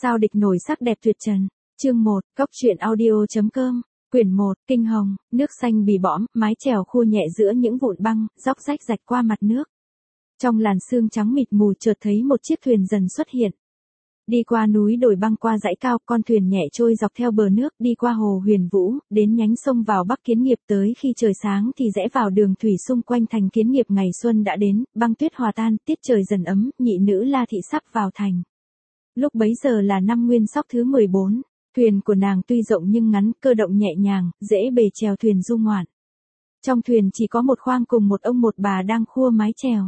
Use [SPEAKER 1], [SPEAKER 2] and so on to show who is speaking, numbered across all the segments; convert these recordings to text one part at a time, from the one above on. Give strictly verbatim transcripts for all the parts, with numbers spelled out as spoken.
[SPEAKER 1] Sao địch nổi sắc đẹp tuyệt trần. Chương một, Cốc truyện audio.com, quyển một, Kinh Hồng, nước xanh bì bõm, mái chèo khua nhẹ giữa những vụn băng, róc rách rạch qua mặt nước. Trong làn sương trắng mịt mù chợt thấy một chiếc thuyền dần xuất hiện. Đi qua núi đồi băng qua dãy cao, con thuyền nhẹ trôi dọc theo bờ nước, đi qua hồ Huyền Vũ, đến nhánh sông vào Bắc Kiến Nghiệp, tới khi trời sáng thì rẽ vào đường thủy xung quanh thành Kiến Nghiệp. Ngày xuân đã đến, băng tuyết hòa tan, tiết trời dần ấm, nhị nữ La Thị sắp vào thành. Lúc bấy giờ là năm Nguyên Sóc thứ mười bốn, thuyền của nàng tuy rộng nhưng ngắn, cơ động nhẹ nhàng, dễ bề chèo thuyền du ngoạn. Trong thuyền chỉ có một khoang cùng một ông một bà đang khua mái chèo.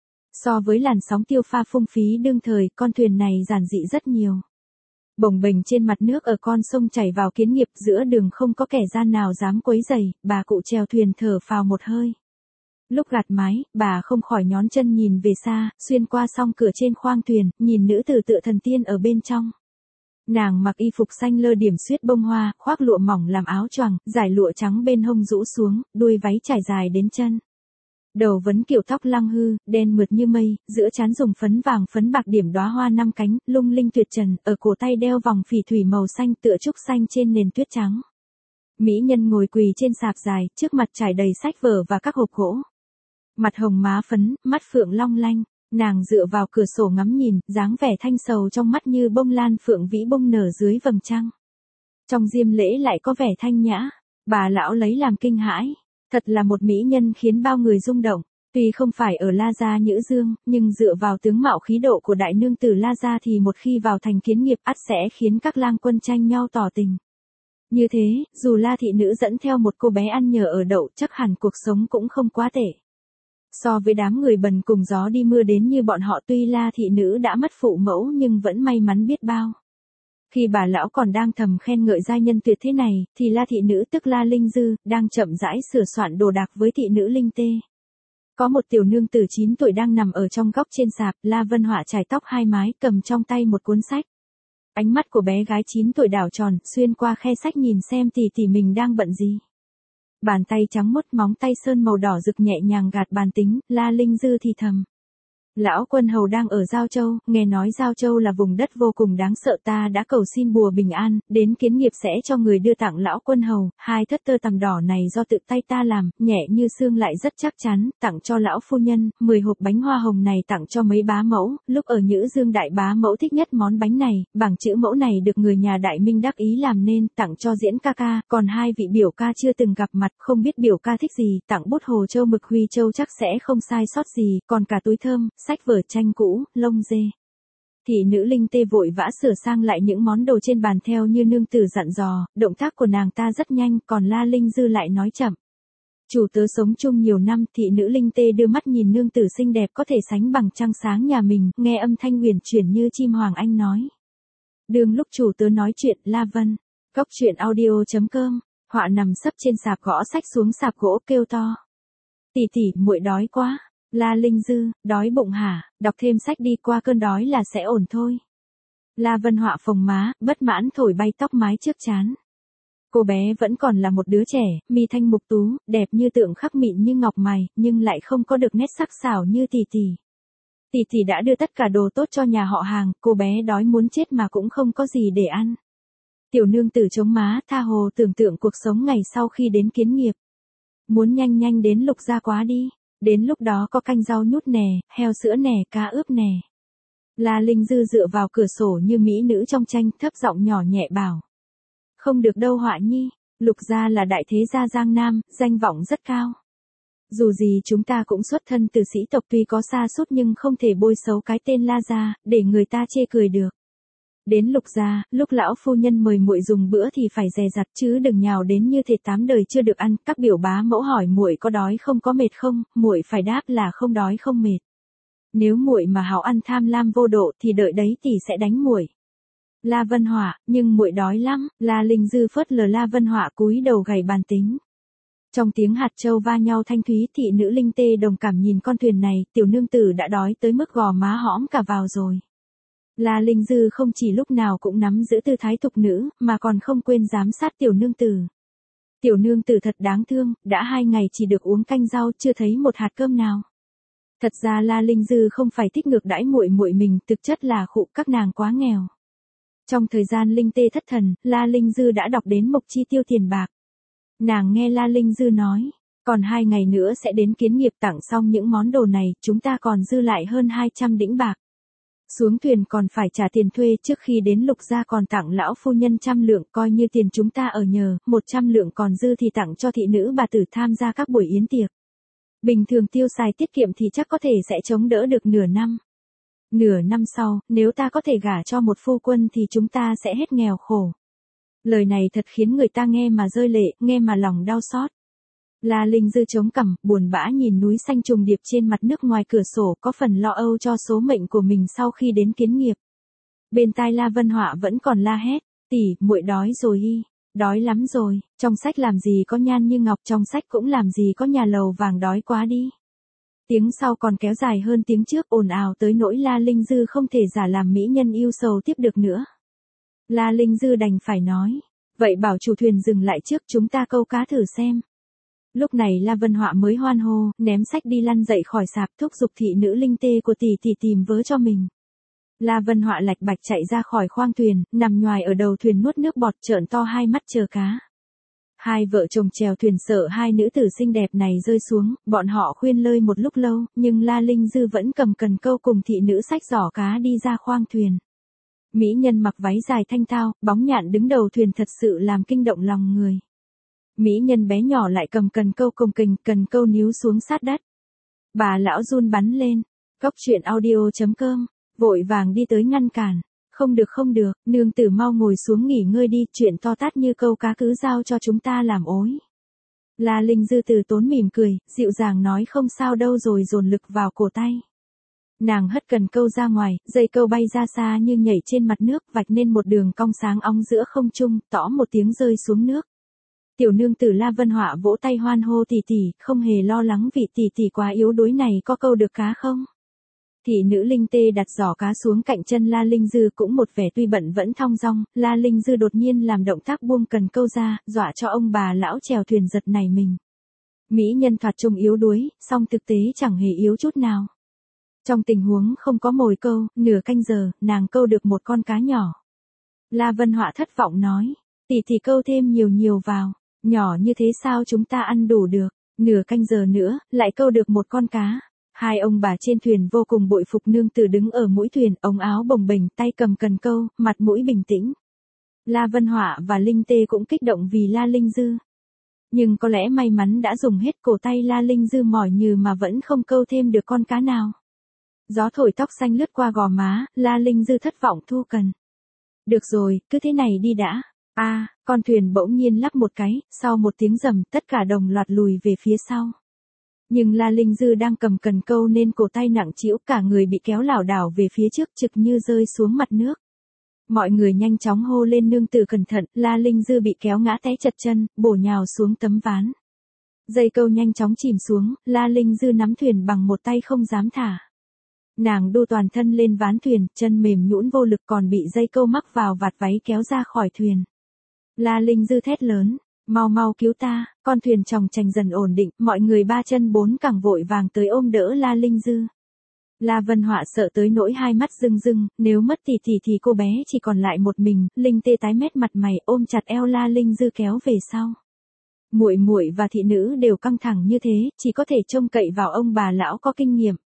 [SPEAKER 1] So với làn sóng tiêu pha phung phí đương thời, con thuyền này giản dị rất nhiều. Bồng bềnh trên mặt nước ở con sông chảy vào Kiến Nghiệp, giữa đường không có kẻ gian nào dám quấy rầy, bà cụ chèo thuyền thở phào một hơi. Lúc gạt mái, bà không khỏi nhón chân nhìn về xa, xuyên qua song cửa trên khoang thuyền, nhìn nữ tử tựa thần tiên ở bên trong. Nàng mặc y phục xanh lơ điểm xuyết bông hoa, khoác lụa mỏng làm áo choàng, dải lụa trắng bên hông rũ xuống, đuôi váy trải dài đến chân. Đầu vấn kiểu tóc lăng hư, đen mượt như mây, giữa trán dùng phấn vàng phấn bạc điểm đóa hoa năm cánh, lung linh tuyệt trần, ở cổ tay đeo vòng phỉ thủy màu xanh tựa trúc xanh trên nền tuyết trắng. Mỹ nhân ngồi quỳ trên sạp dài, trước mặt trải đầy sách vở và các hộp gỗ. Mặt hồng má phấn, mắt phượng long lanh, nàng dựa vào cửa sổ ngắm nhìn, dáng vẻ thanh sầu trong mắt như bông lan phượng vĩ bông nở dưới vầng trăng. Trong diêm lễ lại có vẻ thanh nhã, bà lão lấy làm kinh hãi. Thật là một mỹ nhân khiến bao người rung động, tuy không phải ở La Gia Nhữ Dương, nhưng dựa vào tướng mạo khí độ của đại nương tử La Gia thì một khi vào thành Kiến Nghiệp ắt sẽ khiến các lang quân tranh nhau tỏ tình. Như thế, dù La thị nữ dẫn theo một cô bé ăn nhờ ở đậu, chắc hẳn cuộc sống cũng không quá tệ. So với đám người bần cùng gió đi mưa đến như bọn họ, tuy La thị nữ đã mất phụ mẫu nhưng vẫn may mắn biết bao. Khi bà lão còn đang thầm khen ngợi giai nhân tuyệt thế này, thì La thị nữ tức La Linh Dư, đang chậm rãi sửa soạn đồ đạc với thị nữ Linh Tê. Có một tiểu nương tử chín tuổi đang nằm ở trong góc trên sạp, La Vân Họa chải tóc hai mái, cầm trong tay một cuốn sách. Ánh mắt của bé gái chín tuổi đảo tròn, xuyên qua khe sách nhìn xem tỷ tỷ mình đang bận gì. Bàn tay trắng muốt, móng tay sơn màu đỏ rực nhẹ nhàng gạt bàn tính, La Linh Dư thì thầm. Lão quân hầu đang ở Giao Châu, nghe nói Giao Châu là vùng đất vô cùng đáng sợ, ta đã cầu xin bùa bình an, đến Kiến Nghiệp sẽ cho người đưa tặng lão quân hầu, hai thất tơ tằm đỏ này do tự tay ta làm, nhẹ như xương lại rất chắc chắn, tặng cho lão phu nhân, mười hộp bánh hoa hồng này tặng cho mấy bá mẫu, lúc ở Nhữ Dương đại bá mẫu thích nhất món bánh này, bảng chữ mẫu này được người nhà Đại Minh đắc ý làm nên, tặng cho Diễn ca ca, còn hai vị biểu ca chưa từng gặp mặt, không biết biểu ca thích gì, tặng bút Hồ Châu mực Huy Châu chắc sẽ không sai sót gì, còn cả túi thơm, sách vở tranh cũ, lông dê. Thị nữ Linh Tê vội vã sửa sang lại những món đồ trên bàn theo như nương tử dặn dò, động tác của nàng ta rất nhanh, còn La Linh Dư lại nói chậm. Chủ tớ sống chung nhiều năm, thị nữ Linh Tê đưa mắt nhìn nương tử xinh đẹp có thể sánh bằng trăng sáng nhà mình, nghe âm thanh huyền chuyển như chim hoàng anh nói. Đường lúc chủ tớ nói chuyện, La Vân, Cốc truyện audio.com, họa nằm sấp trên sạp gõ sách xuống sạp gỗ kêu to. Tỷ tỷ, muội đói quá. La Linh Dư, đói bụng hả, đọc thêm sách đi, qua cơn đói là sẽ ổn thôi. La Vân Họa phồng má, bất mãn thổi bay tóc mái trước trán. Cô bé vẫn còn là một đứa trẻ, mi thanh mục tú, đẹp như tượng khắc, mịn như ngọc mày, nhưng lại không có được nét sắc sảo như tỷ tỷ. Tỷ tỷ đã đưa tất cả đồ tốt cho nhà họ hàng, cô bé đói muốn chết mà cũng không có gì để ăn. Tiểu nương tử chống má, tha hồ tưởng tượng cuộc sống ngày sau khi đến Kiến Nghiệp. Muốn nhanh nhanh đến Lục Gia quá đi. Đến lúc đó có canh rau nhút nè, heo sữa nè, cá ướp nè. La Linh Dư dựa vào cửa sổ như mỹ nữ trong tranh, thấp giọng nhỏ nhẹ bảo. Không được đâu Họa nhi, Lục gia là đại thế gia Giang Nam, danh vọng rất cao. Dù gì chúng ta cũng xuất thân từ sĩ tộc, tuy có sa sút nhưng không thể bôi xấu cái tên La gia, để người ta chê cười được. Đến Lục gia, lúc lão phu nhân mời muội dùng bữa thì phải dè dặt chứ đừng nhào đến như thể tám đời chưa được ăn. Các biểu bá mẫu hỏi muội có đói không, có mệt không, muội phải đáp là không đói không mệt. Nếu muội mà háo ăn tham lam vô độ thì đợi đấy tỷ sẽ đánh muội. La Vân Họa, nhưng muội đói lắm. La Linh Dư phớt lờ La Vân Họa, cúi đầu gảy bàn tính. Trong tiếng hạt châu va nhau thanh thúy, thị nữ Linh Tê đồng cảm nhìn con thuyền này, tiểu nương tử đã đói tới mức gò má hõm cả vào rồi. La Linh Dư không chỉ lúc nào cũng nắm giữ tư thái thục nữ, mà còn không quên giám sát tiểu nương tử. Tiểu nương tử thật đáng thương, đã hai ngày chỉ được uống canh rau, chưa thấy một hạt cơm nào. Thật ra La Linh Dư không phải thích ngược đãi muội muội mình, thực chất là khụ các nàng quá nghèo. Trong thời gian Linh Tê thất thần, La Linh Dư đã đọc đến mục chi tiêu tiền bạc. Nàng nghe La Linh Dư nói, còn hai ngày nữa sẽ đến kiến nghiệp, tặng xong những món đồ này, chúng ta còn dư lại hơn hai trăm đĩnh bạc. Xuống thuyền còn phải trả tiền thuê, trước khi đến Lục gia còn tặng lão phu nhân trăm lượng, coi như tiền chúng ta ở nhờ, một trăm lượng còn dư thì tặng cho thị nữ bà tử tham gia các buổi yến tiệc. Bình thường tiêu xài tiết kiệm thì chắc có thể sẽ chống đỡ được nửa năm. Nửa năm sau, nếu ta có thể gả cho một phu quân thì chúng ta sẽ hết nghèo khổ. Lời này thật khiến người ta nghe mà rơi lệ, nghe mà lòng đau xót. La Linh Dư chống cằm, buồn bã nhìn núi xanh trùng điệp trên mặt nước ngoài cửa sổ, có phần lo âu cho số mệnh của mình sau khi đến kiến nghiệp. Bên tai La Vân Họa vẫn còn la hét, tỷ, muội đói rồi y, đói lắm rồi, trong sách làm gì có nhan như ngọc, trong sách cũng làm gì có nhà lầu vàng, đói quá đi. Tiếng sau còn kéo dài hơn tiếng trước, ồn ào tới nỗi La Linh Dư không thể giả làm mỹ nhân yêu sầu tiếp được nữa. La Linh Dư đành phải nói, vậy bảo chủ thuyền dừng lại trước, chúng ta câu cá thử xem. Lúc này La Vân Họa mới hoan hô, ném sách đi lăn dậy khỏi sạp, thúc giục thị nữ Linh Tê của tỷ tỷ tìm vớ cho mình. La Vân Họa lạch bạch chạy ra khỏi khoang thuyền, nằm nhoài ở đầu thuyền nuốt nước bọt, trợn to hai mắt chờ cá. Hai vợ chồng chèo thuyền sợ hai nữ tử xinh đẹp này rơi xuống, bọn họ khuyên lơi một lúc lâu, nhưng La Linh Dư vẫn cầm cần câu cùng thị nữ xách giỏ cá đi ra khoang thuyền. Mỹ nhân mặc váy dài thanh thao, bóng nhạn đứng đầu thuyền thật sự làm kinh động lòng người. Mỹ nhân bé nhỏ lại cầm cần câu cồng kềnh, cần câu níu xuống sát đất. Bà lão run bắn lên. Góc truyện audio chấm com, vội vàng đi tới ngăn cản. Không được không được, nương tử mau ngồi xuống nghỉ ngơi đi, chuyện to tát như câu cá cứ giao cho chúng ta làm ối. La Linh Dư từ tốn mỉm cười, dịu dàng nói không sao đâu, rồi dồn lực vào cổ tay. Nàng hất cần câu ra ngoài, dây câu bay ra xa như nhảy trên mặt nước, vạch nên một đường cong sáng óng giữa không trung, tõ một tiếng rơi xuống nước. Tiểu nương tử La Vân Họa vỗ tay hoan hô, tỷ tỷ, không hề lo lắng vì tỷ tỷ quá yếu đuối này, có câu được cá không? Thị nữ Linh Tê đặt giỏ cá xuống cạnh chân La Linh Dư, cũng một vẻ tuy bận vẫn thong dong. La Linh Dư đột nhiên làm động tác buông cần câu ra, dọa cho ông bà lão chèo thuyền giật nảy mình. Mỹ nhân thoạt trông yếu đuối, song thực tế chẳng hề yếu chút nào. Trong tình huống không có mồi câu, nửa canh giờ, nàng câu được một con cá nhỏ. La Vân Họa thất vọng nói, tỷ tỷ câu thêm nhiều nhiều vào, nhỏ như thế sao chúng ta ăn đủ được, nửa canh giờ nữa, lại câu được một con cá. Hai ông bà trên thuyền vô cùng bội phục nương tử đứng ở mũi thuyền, ống áo bồng bềnh, tay cầm cần câu, mặt mũi bình tĩnh. La Vân Họa và Linh Tê cũng kích động vì La Linh Dư. Nhưng có lẽ may mắn đã dùng hết, cổ tay La Linh Dư mỏi nhừ mà vẫn không câu thêm được con cá nào. Gió thổi tóc xanh lướt qua gò má, La Linh Dư thất vọng thu cần. Được rồi, cứ thế này đi đã. A, à, con thuyền bỗng nhiên lắc một cái, sau một tiếng rầm, tất cả đồng loạt lùi về phía sau. Nhưng La Linh Dư đang cầm cần câu nên cổ tay nặng trĩu, cả người bị kéo lảo đảo về phía trước, trực như rơi xuống mặt nước. Mọi người nhanh chóng hô lên nương tử cẩn thận, La Linh Dư bị kéo ngã té chật chân, bổ nhào xuống tấm ván. Dây câu nhanh chóng chìm xuống, La Linh Dư nắm thuyền bằng một tay không dám thả. Nàng đu toàn thân lên ván thuyền, chân mềm nhũn vô lực, còn bị dây câu mắc vào vạt váy kéo ra khỏi thuyền. La Linh Dư thét lớn, mau mau cứu ta, con thuyền chòng chành dần ổn định, mọi người ba chân bốn cẳng vội vàng tới ôm đỡ La Linh Dư. La Vân Họa sợ tới nỗi hai mắt rưng rưng, nếu mất tỷ tỷ thì cô bé chỉ còn lại một mình. Linh Tê tái mét mặt mày, ôm chặt eo La Linh Dư kéo về sau. Muội muội và thị nữ đều căng thẳng như thế, chỉ có thể trông cậy vào ông bà lão có kinh nghiệm.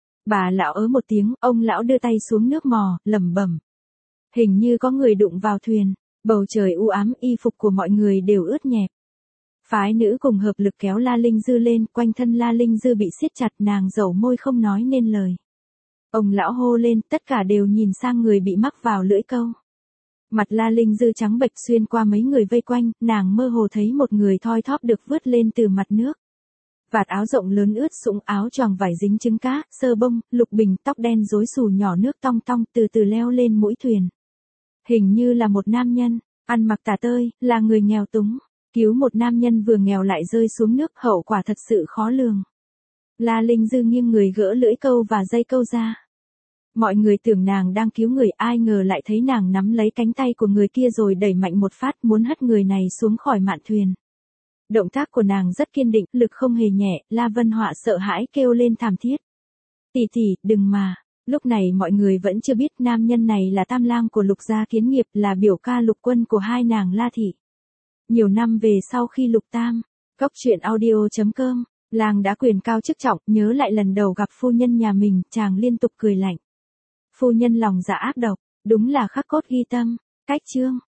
[SPEAKER 1] Bà lão ớ một tiếng, ông lão đưa tay xuống nước mò, lẩm bẩm. Hình như có người đụng vào thuyền, bầu trời u ám, y phục của mọi người đều ướt nhẹp. Phái nữ cùng hợp lực kéo La Linh Dư lên, quanh thân La Linh Dư bị siết chặt, nàng dẩu môi không nói nên lời. Ông lão hô lên, tất cả đều nhìn sang người bị mắc vào lưỡi câu. Mặt La Linh Dư trắng bệch, xuyên qua mấy người vây quanh, nàng mơ hồ thấy một người thoi thóp được vớt lên từ mặt nước. Vạt áo rộng lớn ướt sũng, áo choàng vải dính trứng cá, sơ bông, lục bình, tóc đen rối xù nhỏ nước tong tong, từ từ leo lên mũi thuyền. Hình như là một nam nhân, ăn mặc tả tơi, là người nghèo túng. Cứu một nam nhân vừa nghèo lại rơi xuống nước, hậu quả thật sự khó lường. La Linh Dư nghiêng người gỡ lưỡi câu và dây câu ra. Mọi người tưởng nàng đang cứu người, ai ngờ lại thấy nàng nắm lấy cánh tay của người kia rồi đẩy mạnh một phát, muốn hất người này xuống khỏi mạn thuyền. Động tác của nàng rất kiên định, lực không hề nhẹ. La Vân Họa sợ hãi kêu lên thảm thiết. Tỷ tỷ, đừng mà. Lúc này mọi người vẫn chưa biết nam nhân này là tam lang của Lục gia Kiến Nghiệp, là biểu ca Lục Quân của hai nàng La thị. Nhiều năm về sau khi Lục Tam, Cốc truyện audio chấm com, lang đã quyền cao chức trọng, nhớ lại lần đầu gặp phu nhân nhà mình, chàng liên tục cười lạnh. Phu nhân lòng dạ ác độc, đúng là khắc cốt ghi tâm. Cách chương